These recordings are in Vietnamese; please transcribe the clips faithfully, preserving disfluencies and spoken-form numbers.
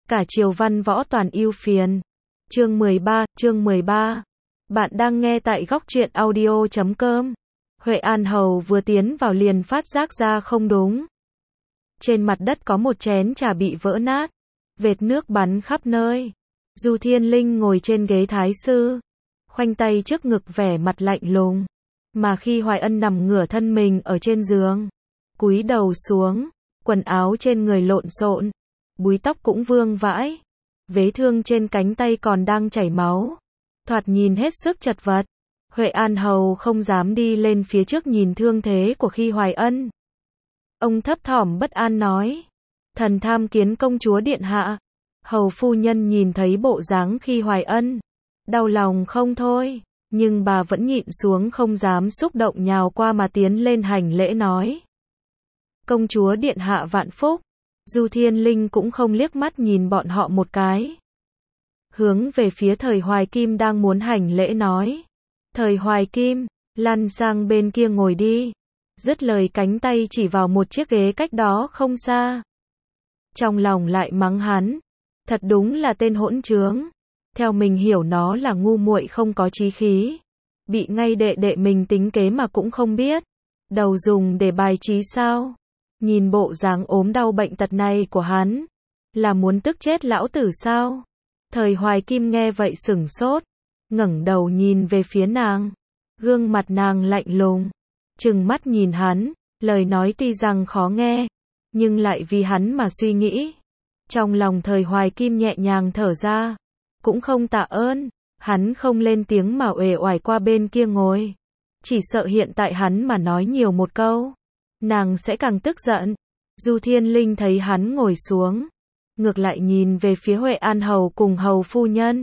Cả triều văn võ toàn ưu phiền. Chương mười ba, chương mười ba. Bạn đang nghe tại góc truyện audio chấm com. Huệ An Hầu vừa tiến vào liền phát giác ra không đúng. Trên mặt đất có một chén trà bị vỡ nát, vệt nước bắn khắp nơi. Du Thiên Linh ngồi trên ghế thái sư, khoanh tay trước ngực vẻ mặt lạnh lùng. Mà khi Hoài Ân nằm ngửa thân mình ở trên giường, cúi đầu xuống, quần áo trên người lộn xộn, búi tóc cũng vương vãi, vết thương trên cánh tay còn đang chảy máu, thoạt nhìn hết sức chật vật. Huệ An Hầu không dám đi lên phía trước nhìn thương thế của khi Hoài Ân. Ông thấp thỏm bất an nói: "Thần tham kiến công chúa điện hạ." Hầu phu nhân nhìn thấy bộ dáng khi Hoài Ân, đau lòng không thôi, nhưng bà vẫn nhịn xuống không dám xúc động nhào qua mà tiến lên hành lễ nói: "Công chúa điện hạ vạn phúc." Du Thiên Linh cũng không liếc mắt nhìn bọn họ một cái, hướng về phía Thời Hoài Kim đang muốn hành lễ nói: "Thời Hoài Kim, lăn sang bên kia ngồi đi." Dứt lời cánh tay chỉ vào một chiếc ghế cách đó không xa. Trong lòng lại mắng hắn, thật đúng là tên hỗn trướng. Theo mình hiểu nó là ngu muội không có chí khí, bị ngay đệ đệ mình tính kế mà cũng không biết, đầu dùng để bài trí sao? Nhìn bộ dáng ốm đau bệnh tật này của hắn, là muốn tức chết lão tử sao? Thời Hoài Kim nghe vậy sửng sốt, ngẩng đầu nhìn về phía nàng, gương mặt nàng lạnh lùng, trừng mắt nhìn hắn, lời nói tuy rằng khó nghe, nhưng lại vì hắn mà suy nghĩ. Trong lòng Thời Hoài Kim nhẹ nhàng thở ra, cũng không tạ ơn, hắn không lên tiếng mà uể oải qua bên kia ngồi. Chỉ sợ hiện tại hắn mà nói nhiều một câu, nàng sẽ càng tức giận. Du Thiên Linh thấy hắn ngồi xuống, ngược lại nhìn về phía Huệ An Hầu cùng hầu phu nhân.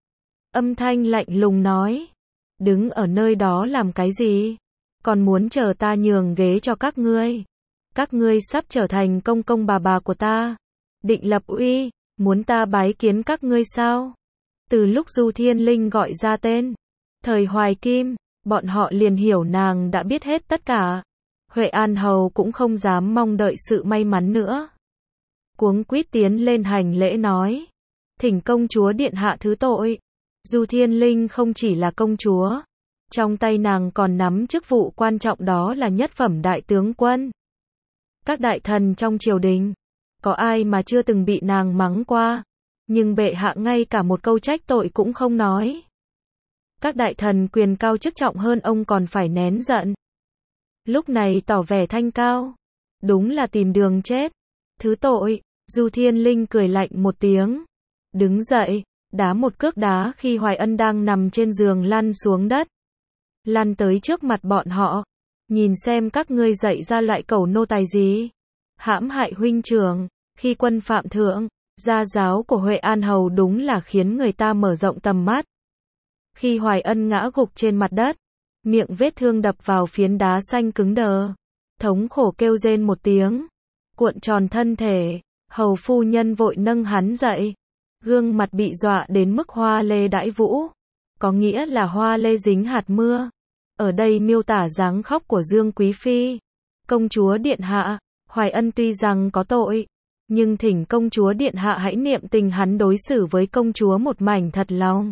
Âm thanh lạnh lùng nói: "Đứng ở nơi đó làm cái gì? Còn muốn chờ ta nhường ghế cho các ngươi? Các ngươi sắp trở thành công công bà bà của ta, định lập uy, muốn ta bái kiến các ngươi sao?" Từ lúc Du Thiên Linh gọi ra tên Thời Hoài Kim, bọn họ liền hiểu nàng đã biết hết tất cả. Huệ An Hầu cũng không dám mong đợi sự may mắn nữa, cuống quýt tiến lên hành lễ nói: "Thỉnh công chúa điện hạ thứ tội." Du Thiên Linh không chỉ là công chúa, trong tay nàng còn nắm chức vụ quan trọng đó là nhất phẩm đại tướng quân. Các đại thần trong triều đình, có ai mà chưa từng bị nàng mắng qua, nhưng bệ hạ ngay cả một câu trách tội cũng không nói. Các đại thần quyền cao chức trọng hơn ông còn phải nén giận, lúc này tỏ vẻ thanh cao, đúng là tìm đường chết. "Thứ tội." Du Thiên Linh cười lạnh một tiếng, đứng dậy, đá một cước đá khi Hoài Ân đang nằm trên giường lăn xuống đất, lăn tới trước mặt bọn họ: "Nhìn xem các ngươi dạy ra loại cẩu nô tài gì, hãm hại huynh trưởng, khi quân phạm thượng." Gia giáo của Huệ An Hầu đúng là khiến người ta mở rộng tầm mắt. Khi Hoài Ân ngã gục trên mặt đất, miệng vết thương đập vào phiến đá xanh cứng đờ, thống khổ kêu rên một tiếng, cuộn tròn thân thể. Hầu phu nhân vội nâng hắn dậy, gương mặt bị dọa đến mức hoa lê đãi vũ, có nghĩa là hoa lê dính hạt mưa. Ở đây miêu tả dáng khóc của Dương Quý Phi. "Công chúa điện hạ, Hoài Ân tuy rằng có tội, nhưng thỉnh công chúa điện hạ hãy niệm tình hắn đối xử với công chúa một mảnh thật lòng,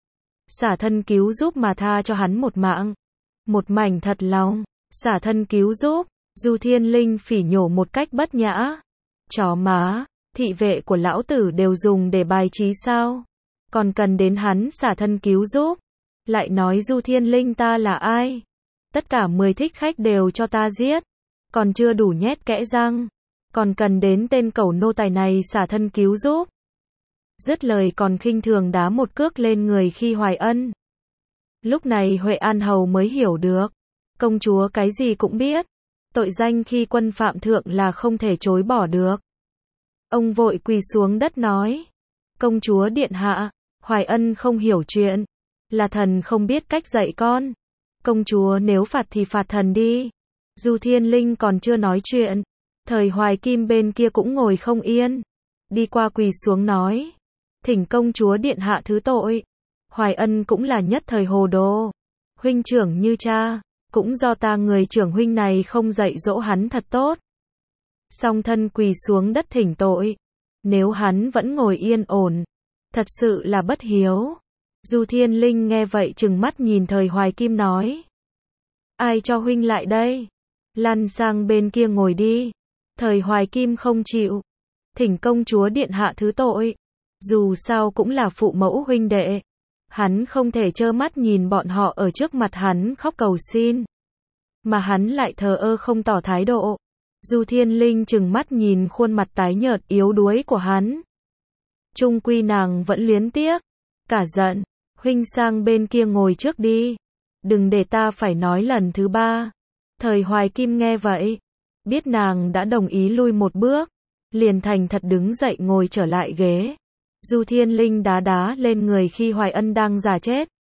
xả thân cứu giúp mà tha cho hắn một mạng." Một mảnh thật lòng, xả thân cứu giúp. Du Thiên Linh phỉ nhổ một cách bất nhã: "Chó má, thị vệ của lão tử đều dùng để bài trí sao? Còn cần đến hắn xả thân cứu giúp? Lại nói Du Thiên Linh ta là ai? Tất cả mười thích khách đều cho ta giết, còn chưa đủ nhét kẽ răng, còn cần đến tên cẩu nô tài này xả thân cứu giúp." Dứt lời còn khinh thường đá một cước lên người khi Hoài Ân. Lúc này Huệ An Hầu mới hiểu được, công chúa cái gì cũng biết, tội danh khi quân phạm thượng là không thể chối bỏ được. Ông vội quỳ xuống đất nói: "Công chúa điện hạ, Hoài Ân không hiểu chuyện, là thần không biết cách dạy con. Công chúa nếu phạt thì phạt thần đi." Du Thiên Linh còn chưa nói chuyện, Thời Hoài Kim bên kia cũng ngồi không yên, đi qua quỳ xuống nói: "Thỉnh công chúa điện hạ thứ tội. Hoài Ân cũng là nhất thời hồ đồ, huynh trưởng như cha, cũng do ta người trưởng huynh này không dạy dỗ hắn thật tốt." Song thân quỳ xuống đất thỉnh tội, Nếu hắn vẫn ngồi yên ổn, thật sự là bất hiếu. Du Thiên Linh nghe vậy trừng mắt nhìn Thời Hoài Kim nói. Ai cho huynh lại đây? Lăn sang bên kia ngồi đi. Thời Hoài Kim không chịu. Thỉnh công chúa điện hạ thứ tội. Dù sao cũng là phụ mẫu huynh đệ. Hắn không thể trơ mắt nhìn bọn họ ở trước mặt hắn khóc cầu xin. Mà hắn lại thờ ơ không tỏ thái độ. Du Thiên Linh trừng mắt nhìn khuôn mặt tái nhợt yếu đuối của hắn. Chung quy nàng vẫn luyến tiếc. Cả giận. Huynh sang bên kia ngồi trước đi. Đừng để ta phải nói lần thứ ba. Thời Hoài Kim nghe vậy. Biết nàng đã đồng ý lui một bước. Liền thành thật đứng dậy ngồi trở lại ghế. Du Thiên Linh đá đá lên người khi Hoài Ân đang giả chết.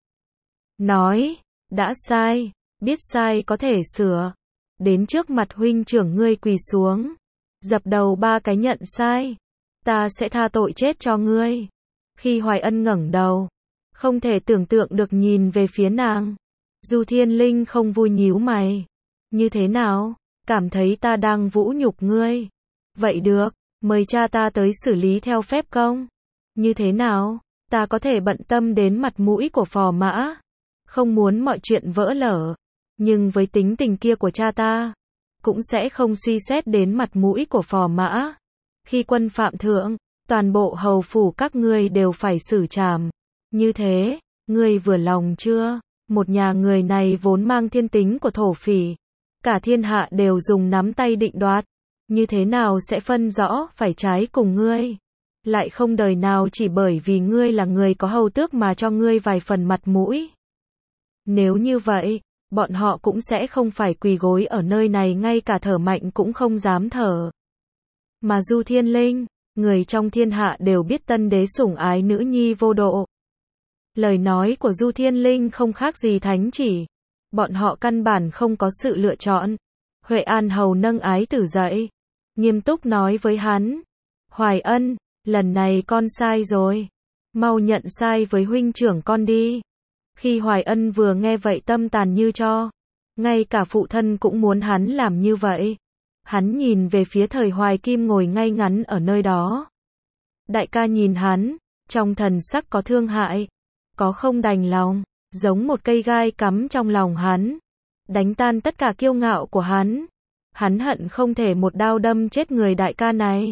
Nói. Đã sai. Biết sai có thể sửa. Đến trước mặt huynh trưởng ngươi quỳ xuống. Dập đầu ba cái nhận sai. Ta sẽ tha tội chết cho ngươi. Khi Hoài Ân ngẩng đầu. Không thể tưởng tượng được nhìn về phía nàng. Du Thiên Linh không vui nhíu mày. Như thế nào? Cảm thấy ta đang vũ nhục ngươi. Vậy được, mời cha ta tới xử lý theo phép công. Như thế nào? Ta có thể bận tâm đến mặt mũi của phò mã. Không muốn mọi chuyện vỡ lở. Nhưng với tính tình kia của cha ta, cũng sẽ không suy xét đến mặt mũi của phò mã. Khi quân phạm thượng, toàn bộ hầu phủ các ngươi đều phải xử trảm. Như thế, ngươi vừa lòng chưa? Một nhà người này vốn mang thiên tính của thổ phỉ. Cả thiên hạ đều dùng nắm tay định đoạt. Như thế nào sẽ phân rõ phải trái cùng ngươi? Lại không đời nào chỉ bởi vì ngươi là người có hầu tước mà cho ngươi vài phần mặt mũi. Nếu như vậy, bọn họ cũng sẽ không phải quỳ gối ở nơi này, ngay cả thở mạnh cũng không dám thở. Mà Du Thiên Linh, người trong thiên hạ đều biết tân đế sủng ái nữ nhi vô độ. Lời nói của Du Thiên Linh không khác gì thánh chỉ. Bọn họ căn bản không có sự lựa chọn. Huệ An Hầu nâng ái tử dậy. Nghiêm túc nói với hắn. Hoài Ân, lần này con sai rồi. Mau nhận sai với huynh trưởng con đi. Khi Hoài Ân vừa nghe vậy tâm tàn như tro. Ngay cả phụ thân cũng muốn hắn làm như vậy. Hắn nhìn về phía Thời Hoài Kim ngồi ngay ngắn ở nơi đó. Đại ca nhìn hắn, trong thần sắc có thương hại. Có không đành lòng, giống một cây gai cắm trong lòng hắn. Đánh tan tất cả kiêu ngạo của hắn. Hắn hận không thể một đao đâm chết người đại ca này.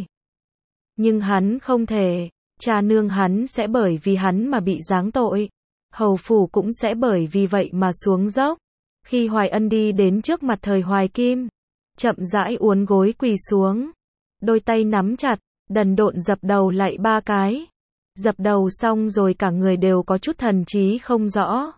Nhưng hắn không thể. Cha nương hắn sẽ bởi vì hắn mà bị giáng tội. Hầu phủ cũng sẽ bởi vì vậy mà xuống dốc. Khi Hoài Ân đi đến trước mặt Thời Hoài Kim, chậm rãi uốn gối quỳ xuống. Đôi tay nắm chặt, đần độn dập đầu lạy ba cái. Dập đầu xong rồi cả người đều có chút thần trí không rõ.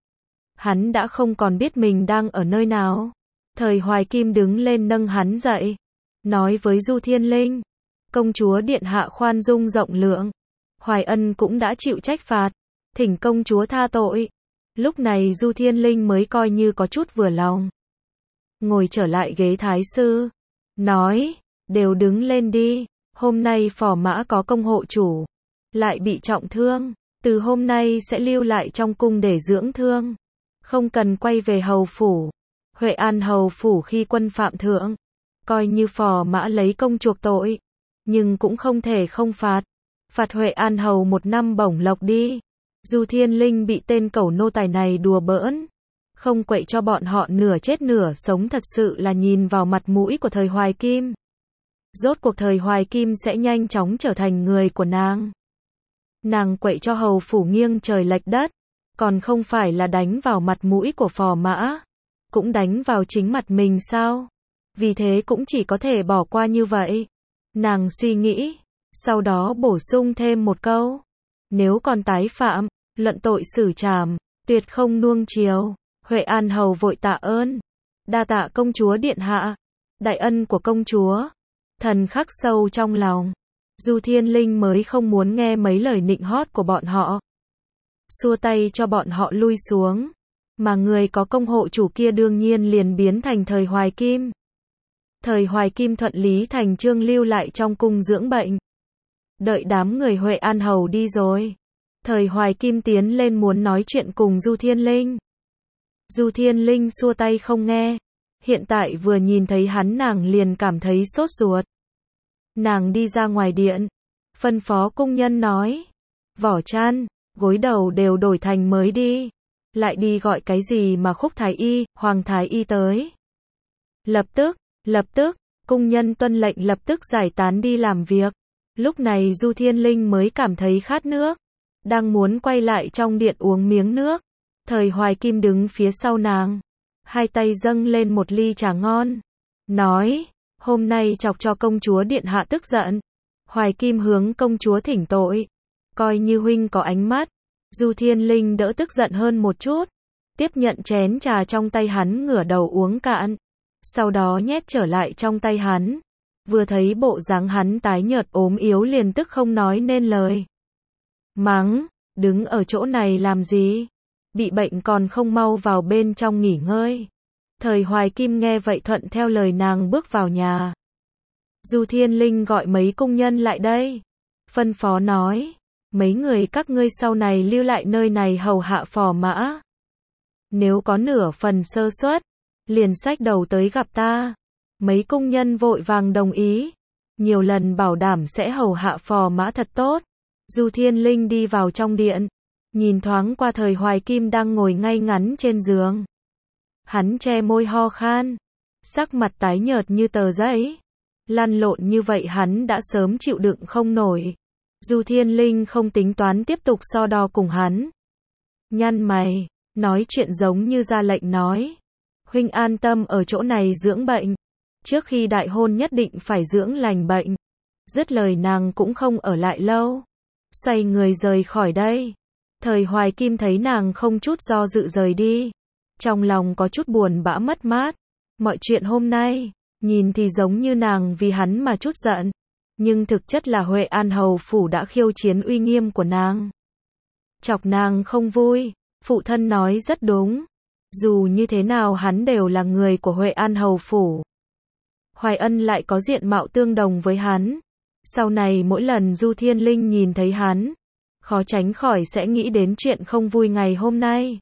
Hắn đã không còn biết mình đang ở nơi nào. Thời Hoài Kim đứng lên nâng hắn dậy. Nói với Du Thiên Linh. Công chúa điện hạ khoan dung rộng lượng. Hoài Ân cũng đã chịu trách phạt. Thỉnh công chúa tha tội. Lúc này Du Thiên Linh mới coi như có chút vừa lòng. Ngồi trở lại ghế thái sư. Nói. Đều đứng lên đi. Hôm nay phò mã có công hộ chủ. Lại bị trọng thương. Từ hôm nay sẽ lưu lại trong cung để dưỡng thương. Không cần quay về hầu phủ. Huệ An hầu phủ khi quân phạm thượng. Coi như phò mã lấy công chuộc tội. Nhưng cũng không thể không phạt. Phạt Huệ An hầu một năm bổng lộc đi. Du Thiên Linh bị tên cẩu nô tài này đùa bỡn. Không quậy cho bọn họ nửa chết nửa sống, thật sự là nhìn vào mặt mũi của Thời Hoài Kim. Rốt cuộc Thời Hoài Kim sẽ nhanh chóng trở thành người của nàng. Nàng quậy cho hầu phủ nghiêng trời lệch đất. Còn không phải là đánh vào mặt mũi của phò mã. Cũng đánh vào chính mặt mình sao? Vì thế cũng chỉ có thể bỏ qua như vậy. Nàng suy nghĩ. Sau đó bổ sung thêm một câu. Nếu còn tái phạm, luận tội xử trảm, tuyệt không nuông chiều. Huệ An hầu vội tạ ơn. Đa tạ công chúa điện hạ. Đại ân của công chúa. Thần khắc sâu trong lòng. Du Thiên Linh mới không muốn nghe mấy lời nịnh hót của bọn họ. Xua tay cho bọn họ lui xuống. Mà người có công hộ chủ kia đương nhiên liền biến thành Thời Hoài Kim. Thời Hoài Kim thuận lý thành chương lưu lại trong cung dưỡng bệnh. Đợi đám người Huệ An hầu đi rồi. Thời Hoài Kim tiến lên muốn nói chuyện cùng Du Thiên Linh. Du Thiên Linh xua tay không nghe. Hiện tại vừa nhìn thấy hắn nàng liền cảm thấy sốt ruột. Nàng đi ra ngoài điện. Phân phó cung nhân nói. Vỏ chăn, gối đầu đều đổi thành mới đi. Lại đi gọi cái gì mà Khúc thái y, Hoàng thái y tới. Lập tức, lập tức, cung nhân tuân lệnh lập tức giải tán đi làm việc. Lúc này Du Thiên Linh mới cảm thấy khát nước. Đang muốn quay lại trong điện uống miếng nước. Thời Hoài Kim đứng phía sau nàng. Hai tay dâng lên một ly trà ngon. Nói, hôm nay chọc cho công chúa điện hạ tức giận. Hoài Kim hướng công chúa thỉnh tội. Coi như huynh có ánh mắt. Du Thiên Linh đỡ tức giận hơn một chút. Tiếp nhận chén trà trong tay hắn ngửa đầu uống cạn. Sau đó nhét trở lại trong tay hắn. Vừa thấy bộ dáng hắn tái nhợt ốm yếu liền tức không nói nên lời. Mắng, đứng ở chỗ này làm gì? Bị bệnh còn không mau vào bên trong nghỉ ngơi. Thời Hoài Kim nghe vậy thuận theo lời nàng bước vào nhà. Du Thiên Linh gọi mấy cung nhân lại đây. Phân phó nói, mấy người các ngươi sau này lưu lại nơi này hầu hạ phò mã. Nếu có nửa phần sơ suất, liền xách đầu tới gặp ta. Mấy cung nhân vội vàng đồng ý. Nhiều lần bảo đảm sẽ hầu hạ phò mã thật tốt. Du Thiên Linh đi vào trong điện. Nhìn thoáng qua Thời Hoài Kim đang ngồi ngay ngắn trên giường. Hắn che môi ho khan. Sắc mặt tái nhợt như tờ giấy. Lăn lộn như vậy hắn đã sớm chịu đựng không nổi. Du Thiên Linh không tính toán tiếp tục so đo cùng hắn. Nhăn mày, nói chuyện giống như ra lệnh nói. Huynh an tâm ở chỗ này dưỡng bệnh. Trước khi đại hôn nhất định phải dưỡng lành bệnh. Dứt lời nàng cũng không ở lại lâu. Xoay người rời khỏi đây. Thời Hoài Kim thấy nàng không chút do dự rời đi. Trong lòng có chút buồn bã mất mát. Mọi chuyện hôm nay, nhìn thì giống như nàng vì hắn mà chút giận. Nhưng thực chất là Huệ An Hầu Phủ đã khiêu chiến uy nghiêm của nàng. Chọc nàng không vui, phụ thân nói rất đúng. Dù như thế nào hắn đều là người của Huệ An Hầu Phủ. Hoài Ân lại có diện mạo tương đồng với hắn. Sau này mỗi lần Du Thiên Linh nhìn thấy hắn, khó tránh khỏi sẽ nghĩ đến chuyện không vui ngày hôm nay.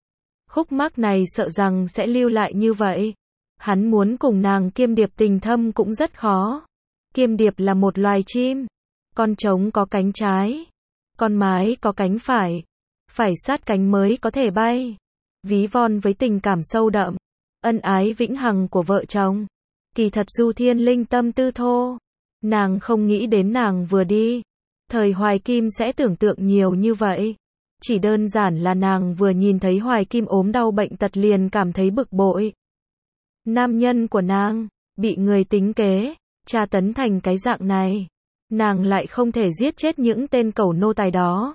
Khúc mắc này sợ rằng sẽ lưu lại như vậy. Hắn muốn cùng nàng kiêm điệp tình thâm cũng rất khó. Kiêm điệp là một loài chim. Con trống có cánh trái. Con mái có cánh phải. Phải sát cánh mới có thể bay. Ví von với tình cảm sâu đậm. Ân ái vĩnh hằng của vợ chồng. Kỳ thật Du Thiên Linh tâm tư thô. Nàng không nghĩ đến nàng vừa đi. Thời Hoài Kim sẽ tưởng tượng nhiều như vậy. Chỉ đơn giản là nàng vừa nhìn thấy Hoài Kim ốm đau bệnh tật liền cảm thấy bực bội. Nam nhân của nàng, bị người tính kế, tra tấn thành cái dạng này. Nàng lại không thể giết chết những tên cẩu nô tài đó.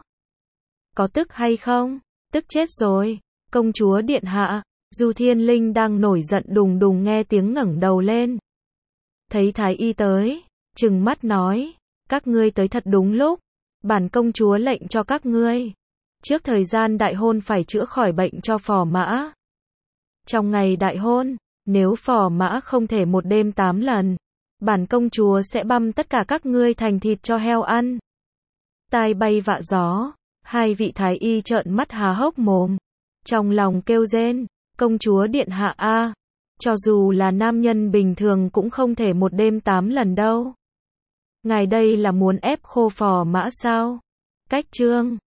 Có tức hay không? Tức chết rồi. Công chúa điện hạ, Du Thiên Linh đang nổi giận đùng đùng nghe tiếng ngẩng đầu lên. Thấy Thái y tới, trừng mắt nói, các ngươi tới thật đúng lúc. Bản công chúa lệnh cho các ngươi. Trước thời gian đại hôn phải chữa khỏi bệnh cho phò mã. Trong ngày đại hôn, nếu phò mã không thể một đêm tám lần, bản công chúa sẽ băm tất cả các ngươi thành thịt cho heo ăn. Tai bay vạ gió, hai vị thái y trợn mắt há hốc mồm. Trong lòng kêu rên, công chúa điện hạ a, cho dù là nam nhân bình thường cũng không thể một đêm tám lần đâu. Ngài đây là muốn ép khô phò mã sao? Cách chương